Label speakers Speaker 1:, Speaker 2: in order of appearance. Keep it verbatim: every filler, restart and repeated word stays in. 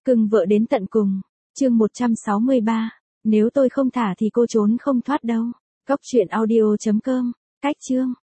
Speaker 1: Cưng vợ đến tận cùng. Chương một trăm sáu mươi ba. Nếu tôi không thả thì cô trốn không thoát đâu. Cóc truyện audio chấm com. Cách chương.